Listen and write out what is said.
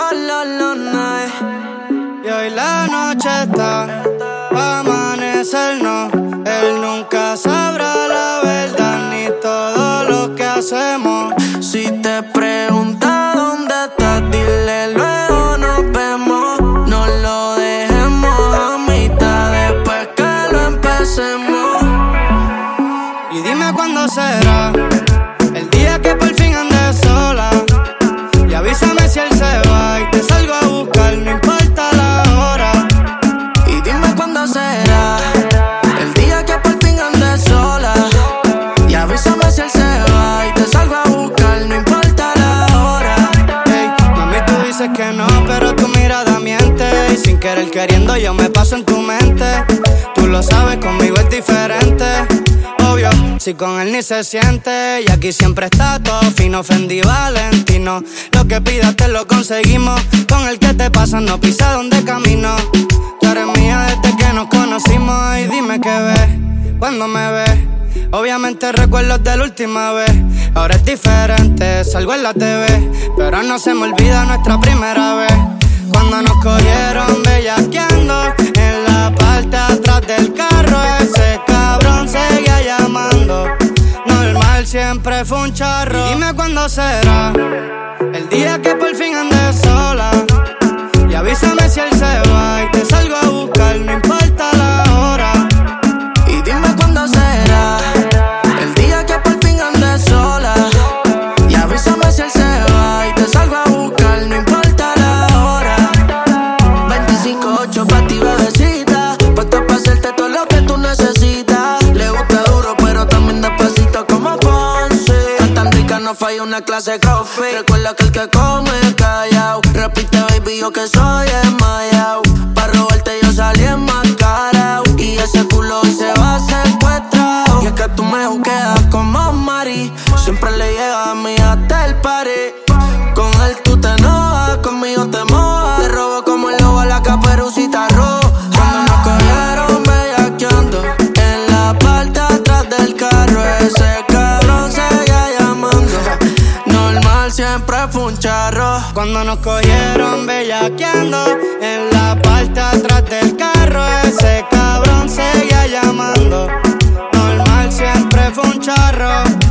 night. Y hoy la noche está pa' amanecernos. Él nunca sabrá la verdad ni todo lo que hacemos. Si te pregunta dónde estás, dile luego nos vemos. No lo dejemos a mitad después que lo empecemos. Y dime cuándo será el día que por fin andes sola. Y avísame si él se va y te salgo a buscar, no importa la hora. Y dime cuándo será el día que por fin andes sola. Y avísame si él se va y te salgo a buscar, no importa la hora. Hey, mami, tú dices que no, pero tu mirada miente. Y sin querer queriendo yo me paso en tu mente. Tú lo sabes, conmigo es diferente. Obvio, si con él ni se siente. Y aquí siempre está todo fino, Fendi, Valentino. Lo que pidas te lo conseguimos. Con el que te pasa no pisa donde camino. Tú eres mía desde que nos conocimos. Y dime qué ves cuando me ves. Obviamente recuerdos de la última vez. Ahora es diferente, salgo en la TV. Pero no se me olvida nuestra primera vez. Cuando nos cogieron bellaqueando en la parte atrás del carro. Ese cabrón seguía llamando. Normal, siempre fue un charro. Y dime cuándo será el día que por fin andes sola. Y avísame si él se va y te salgo a buscar, no importa la hora. Y dime cuándo será el día que por fin andes sola. Y avísame si él se va y te salgo a buscar, no importa la hora. 25-8 pa' ti, bebecita, puesto pa' hacerte todo lo que tú necesitas. Le gusta duro pero también despacito como Ponce. Tan rica no falla una clase de coffee. Recuerda que el que come callao. Repite baby yo que soy desmayao. Pa' robarte yo salí enmascarao. Y ese culo hoy se va secuestrado. Y es que tú me juqueas como Mari. Siempre le llega a mí hasta el party. Con él tú te enojas, conmigo te mojas. Te robo como el lobo a la Caperucita Roja. Cuando nos cogieron bellaqueando en la parte atrás del carro. Ese cabrón seguía llamando. Normal, siempre fue un charro. Cuando nos cogieron bellaqueando en la parte atrás del carro. Ese cabrón seguía llamando. Normal, siempre fue un charro.